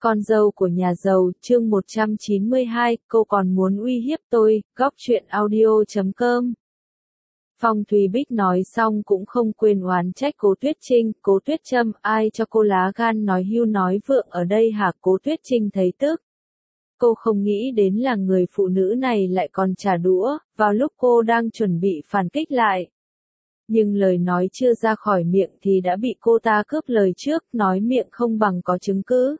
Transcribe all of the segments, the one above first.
Con dâu của nhà giàu, chương 192, cô còn muốn uy hiếp tôi, góc truyện audio.com. Phong Thùy Bích nói xong cũng không quên oán trách Cố Tuyết Trinh, Cố Tuyết Trâm, ai cho cô lá gan nói hưu nói vượng ở đây hả? Cố Tuyết Trinh thấy tức. Cô không nghĩ đến là người phụ nữ này lại còn trả đũa, vào lúc cô đang chuẩn bị phản kích lại. Nhưng lời nói chưa ra khỏi miệng thì đã bị cô ta cướp lời trước, nói miệng không bằng có chứng cứ.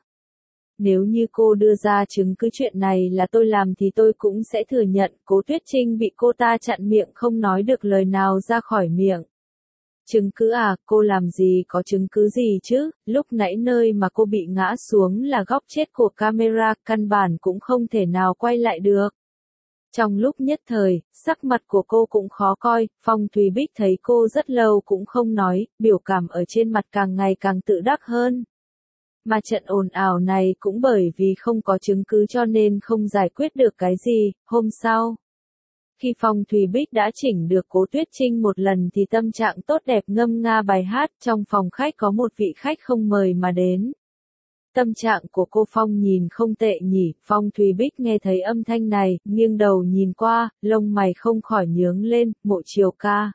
Nếu như cô đưa ra chứng cứ chuyện này là tôi làm thì tôi cũng sẽ thừa nhận. Cố Tuyết Trinh bị cô ta chặn miệng không nói được lời nào ra khỏi miệng. Chứng cứ à, cô làm gì có chứng cứ gì chứ, lúc nãy nơi mà cô bị ngã xuống là góc chết của camera, căn bản cũng không thể nào quay lại được. Trong lúc nhất thời, sắc mặt của cô cũng khó coi, Phong Thùy Bích thấy cô rất lâu cũng không nói, biểu cảm ở trên mặt càng ngày càng tự đắc hơn. Mà trận ồn ào này cũng bởi vì không có chứng cứ cho nên không giải quyết được cái gì. Hôm sau, khi Phong Thùy Bích đã chỉnh được Cố Tuyết Trinh một lần thì tâm trạng tốt đẹp ngâm nga bài hát. Trong phòng khách có một vị khách không mời mà đến. Tâm trạng của cô Phong nhìn không tệ nhỉ. Phong Thùy Bích nghe thấy âm thanh này, nghiêng đầu nhìn qua, lông mày không khỏi nhướng lên. Mộ Triều ca,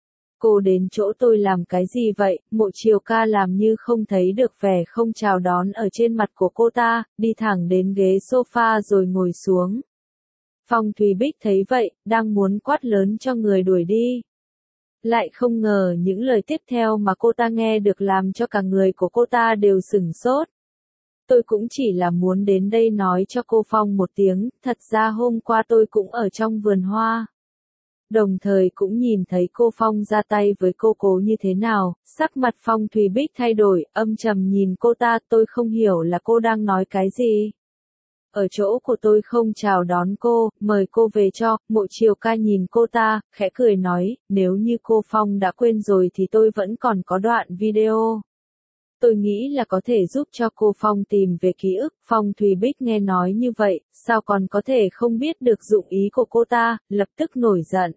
cô đến chỗ tôi làm cái gì vậy? Mộ Triều ca làm như không thấy được vẻ không chào đón ở trên mặt của cô ta, đi thẳng đến ghế sofa rồi ngồi xuống. Phong Thùy Bích thấy vậy, đang muốn quát lớn cho người đuổi đi. Lại không ngờ những lời tiếp theo mà cô ta nghe được làm cho cả người của cô ta đều sửng sốt. Tôi cũng chỉ là muốn đến đây nói cho cô Phong một tiếng, thật ra hôm qua tôi cũng ở trong vườn hoa. Đồng thời cũng nhìn thấy cô Phong ra tay với cô Cố như thế nào, sắc mặt Phong Thùy Bích thay đổi, âm trầm nhìn cô ta, tôi không hiểu là cô đang nói cái gì. Ở chỗ của tôi không chào đón cô, mời cô về cho. Mộ Triều ca nhìn cô ta, khẽ cười nói, nếu như cô Phong đã quên rồi thì tôi vẫn còn có đoạn video. Tôi nghĩ là có thể giúp cho cô Phong tìm về ký ức. Phong Thùy Bích nghe nói như vậy, sao còn có thể không biết được dụng ý của cô ta, lập tức nổi giận.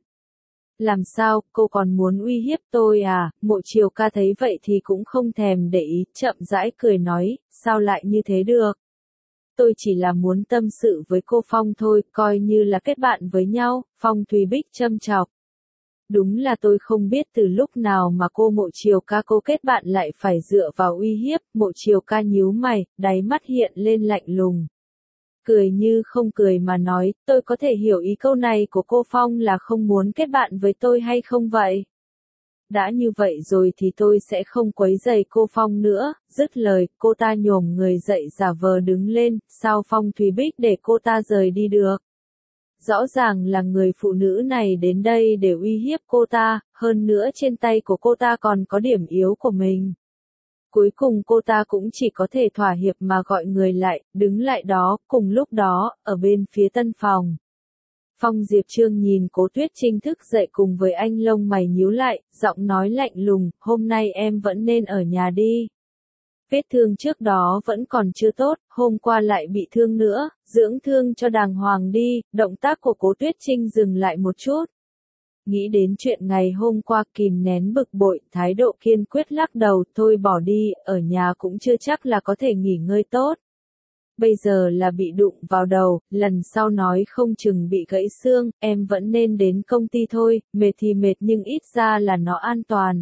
Làm sao, cô còn muốn uy hiếp tôi à? Mộ Triều ca thấy vậy thì cũng không thèm để ý, chậm rãi cười nói, sao lại như thế được? Tôi chỉ là muốn tâm sự với cô Phong thôi, coi như là kết bạn với nhau. Phong Thùy Bích châm chọc. Đúng là tôi không biết từ lúc nào mà cô Mộ Triều ca cô kết bạn lại phải dựa vào uy hiếp. Mộ Triều ca nhíu mày, đáy mắt hiện lên lạnh lùng. Cười như không cười mà nói, tôi có thể hiểu ý câu này của cô Phong là không muốn kết bạn với tôi hay không vậy? Đã như vậy rồi thì tôi sẽ không quấy rầy cô Phong nữa. Dứt lời, cô ta nhổm người dậy giả vờ đứng lên, sao Phong Thùy Bích để cô ta rời đi được? Rõ ràng là người phụ nữ này đến đây để uy hiếp cô ta, hơn nữa trên tay của cô ta còn có điểm yếu của mình. Cuối cùng cô ta cũng chỉ có thể thỏa hiệp mà gọi người lại, đứng lại đó. Cùng lúc đó, ở bên phía tân phòng, Phong Diệp Trương nhìn Cố Tuyết Trinh thức dậy cùng với anh, lông mày nhíu lại, giọng nói lạnh lùng, hôm nay em vẫn nên ở nhà đi. Vết thương trước đó vẫn còn chưa tốt, hôm qua lại bị thương nữa, dưỡng thương cho đàng hoàng đi. Động tác của Cố Tuyết Trinh dừng lại một chút. Nghĩ đến chuyện ngày hôm qua, kìm nén bực bội, thái độ kiên quyết lắc đầu, thôi bỏ đi, ở nhà cũng chưa chắc là có thể nghỉ ngơi tốt. Bây giờ là bị đụng vào đầu, lần sau nói không chừng bị gãy xương, em vẫn nên đến công ty thôi, mệt thì mệt nhưng ít ra là nó an toàn.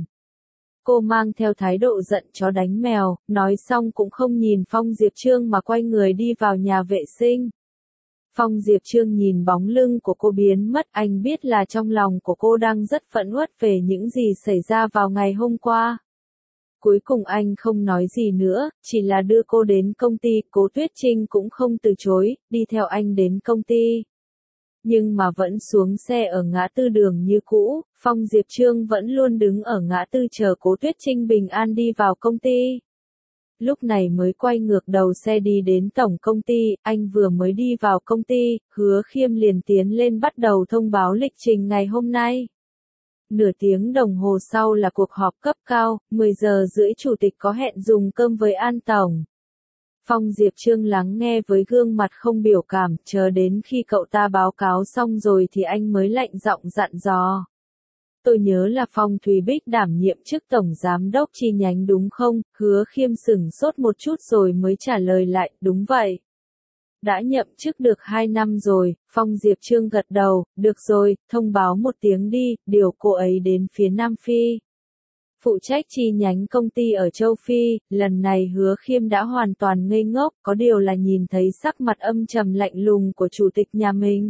Cô mang theo thái độ giận chó đánh mèo, nói xong cũng không nhìn Phong Diệp Trương mà quay người đi vào nhà vệ sinh. Phong Diệp Trương nhìn bóng lưng của cô biến mất, anh biết là trong lòng của cô đang rất phẫn uất về những gì xảy ra vào ngày hôm qua. Cuối cùng anh không nói gì nữa, chỉ là đưa cô đến công ty. Cố Tuyết Trinh cũng không từ chối, đi theo anh đến công ty. Nhưng mà vẫn xuống xe ở ngã tư đường như cũ, Phong Diệp Trương vẫn luôn đứng ở ngã tư chờ Cố Tuyết Trinh bình an đi vào công ty. Lúc này mới quay ngược đầu xe đi đến tổng công ty. Anh vừa mới đi vào công ty, Hứa Khiêm liền tiến lên bắt đầu thông báo lịch trình ngày hôm nay. Nửa tiếng đồng hồ sau là cuộc họp cấp cao, 10 giờ rưỡi chủ tịch có hẹn dùng cơm với An Tổng. Phong Diệp Trương lắng nghe với gương mặt không biểu cảm, chờ đến khi cậu ta báo cáo xong rồi thì anh mới lạnh giọng dặn dò. Tôi nhớ là Phong Thùy Bích đảm nhiệm chức tổng giám đốc chi nhánh đúng không? Hứa Khiêm sửng sốt một chút rồi mới trả lời lại, đúng vậy. Đã nhậm chức được 2 năm rồi, Phong Diệp Trương gật đầu, được rồi, thông báo một tiếng đi, điều cô ấy đến phía Nam Phi. Phụ trách chi nhánh công ty ở châu Phi, lần này Hứa Khiêm đã hoàn toàn ngây ngốc, có điều là nhìn thấy sắc mặt âm trầm lạnh lùng của chủ tịch nhà mình.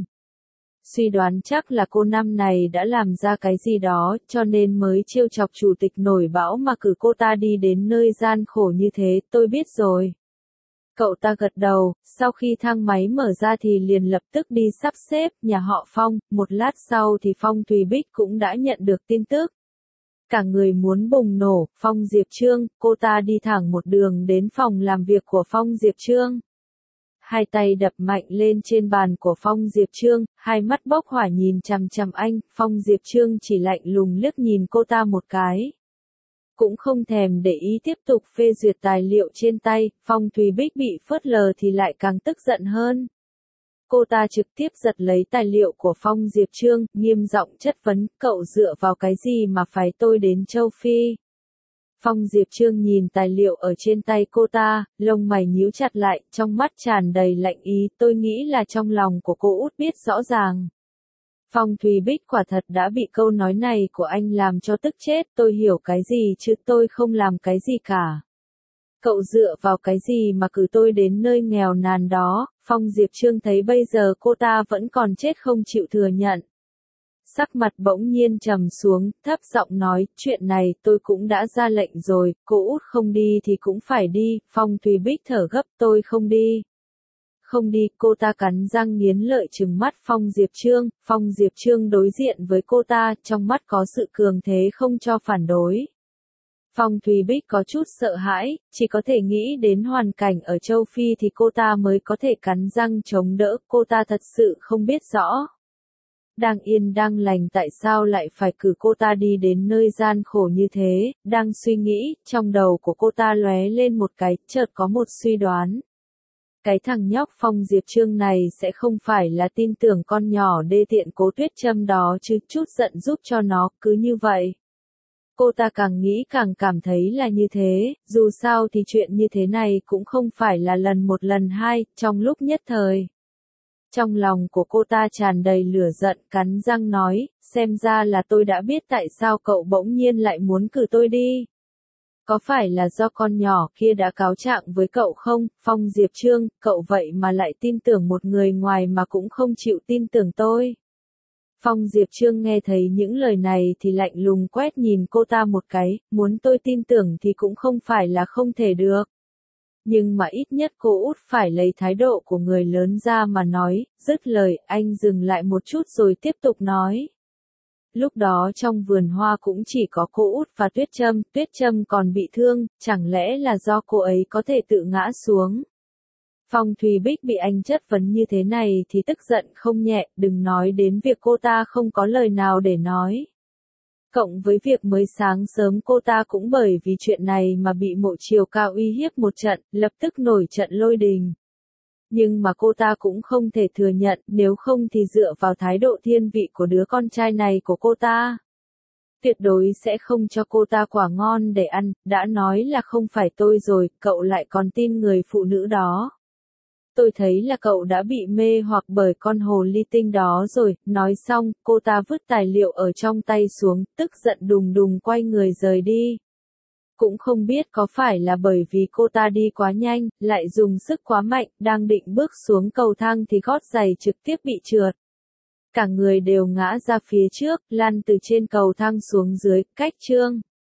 Suy đoán chắc là cô năm này đã làm ra cái gì đó, cho nên mới trêu chọc chủ tịch nổi bão mà cử cô ta đi đến nơi gian khổ như thế, tôi biết rồi. Cậu ta gật đầu, sau khi thang máy mở ra thì liền lập tức đi sắp xếp nhà họ Phong, một lát sau thì Phong Thùy Bích cũng đã nhận được tin tức. Cả người muốn bùng nổ, Phong Diệp Trương, cô ta đi thẳng một đường đến phòng làm việc của Phong Diệp Trương. Hai tay đập mạnh lên trên bàn của Phong Diệp Trương, hai mắt bốc hỏa nhìn chằm chằm anh, Phong Diệp Trương chỉ lạnh lùng liếc nhìn cô ta một cái. Cũng không thèm để ý tiếp tục phê duyệt tài liệu trên tay, Phong Thùy Bích bị phớt lờ thì lại càng tức giận hơn. Cô ta trực tiếp giật lấy tài liệu của Phong Diệp Trương, nghiêm giọng chất vấn, cậu dựa vào cái gì mà phái tôi đến châu Phi? Phong Diệp Trương nhìn tài liệu ở trên tay cô ta, lông mày nhíu chặt lại, trong mắt tràn đầy lạnh ý, tôi nghĩ là trong lòng của cô út biết rõ ràng. Phong Thùy Bích quả thật đã bị câu nói này của anh làm cho tức chết, tôi hiểu cái gì chứ tôi không làm cái gì cả. Cậu dựa vào cái gì mà cử tôi đến nơi nghèo nàn đó, Phong Diệp Trương thấy bây giờ cô ta vẫn còn chết không chịu thừa nhận. Sắc mặt bỗng nhiên trầm xuống, thấp giọng nói, chuyện này tôi cũng đã ra lệnh rồi, cô út không đi thì cũng phải đi, Phong Thùy Bích thở gấp, tôi không đi. Không đi, cô ta cắn răng nghiến lợi trừng mắt Phong Diệp Trương đối diện với cô ta, trong mắt có sự cường thế không cho phản đối. Phong Thùy Bích có chút sợ hãi, chỉ có thể nghĩ đến hoàn cảnh ở châu Phi thì cô ta mới có thể cắn răng chống đỡ, cô ta thật sự không biết rõ. Đang yên đang lành tại sao lại phải cử cô ta đi đến nơi gian khổ như thế, đang suy nghĩ, trong đầu của cô ta lóe lên một cái, chợt có một suy đoán. Cái thằng nhóc Phong Diệp Trương này sẽ không phải là tin tưởng con nhỏ đê tiện Cố Tuyết Trâm đó chứ, chút giận giúp cho nó, cứ như vậy. Cô ta càng nghĩ càng cảm thấy là như thế, dù sao thì chuyện như thế này cũng không phải là lần một lần hai, trong lúc nhất thời. Trong lòng của cô ta tràn đầy lửa giận, cắn răng nói, xem ra là tôi đã biết tại sao cậu bỗng nhiên lại muốn cử tôi đi. Có phải là do con nhỏ kia đã cáo trạng với cậu không, Phong Diệp Trương, cậu vậy mà lại tin tưởng một người ngoài mà cũng không chịu tin tưởng tôi. Phong Diệp Trương nghe thấy những lời này thì lạnh lùng quét nhìn cô ta một cái, muốn tôi tin tưởng thì cũng không phải là không thể được. Nhưng mà ít nhất cô út phải lấy thái độ của người lớn ra mà nói, dứt lời, anh dừng lại một chút rồi tiếp tục nói. Lúc đó trong vườn hoa cũng chỉ có cô út và Tuyết Trâm còn bị thương, chẳng lẽ là do cô ấy có thể tự ngã xuống. Phong Thùy Bích bị anh chất vấn như thế này thì tức giận không nhẹ, đừng nói đến việc cô ta không có lời nào để nói. Cộng với việc mới sáng sớm cô ta cũng bởi vì chuyện này mà bị Mộ Chiều Cao uy hiếp một trận, lập tức nổi trận lôi đình. Nhưng mà cô ta cũng không thể thừa nhận, nếu không thì dựa vào thái độ thiên vị của đứa con trai này của cô ta. Tuyệt đối sẽ không cho cô ta quả ngon để ăn, đã nói là không phải tôi rồi, cậu lại còn tin người phụ nữ đó. Tôi thấy là cậu đã bị mê hoặc bởi con hồ ly tinh đó rồi, nói xong, cô ta vứt tài liệu ở trong tay xuống, tức giận đùng đùng quay người rời đi. Cũng không biết có phải là bởi vì cô ta đi quá nhanh, lại dùng sức quá mạnh, đang định bước xuống cầu thang thì gót giày trực tiếp bị trượt. Cả người đều ngã ra phía trước, lăn từ trên cầu thang xuống dưới, cách Trương.